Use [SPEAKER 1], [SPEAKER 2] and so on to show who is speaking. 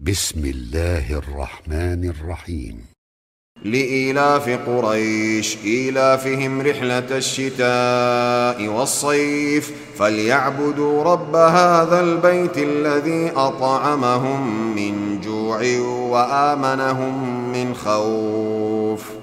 [SPEAKER 1] بسم الله الرحمن الرحيم.
[SPEAKER 2] لإيلاف قريش إيلافهم رحلة الشتاء والصيف فليعبدوا رب هذا البيت الذي أطعمهم من جوع وآمنهم من خوف.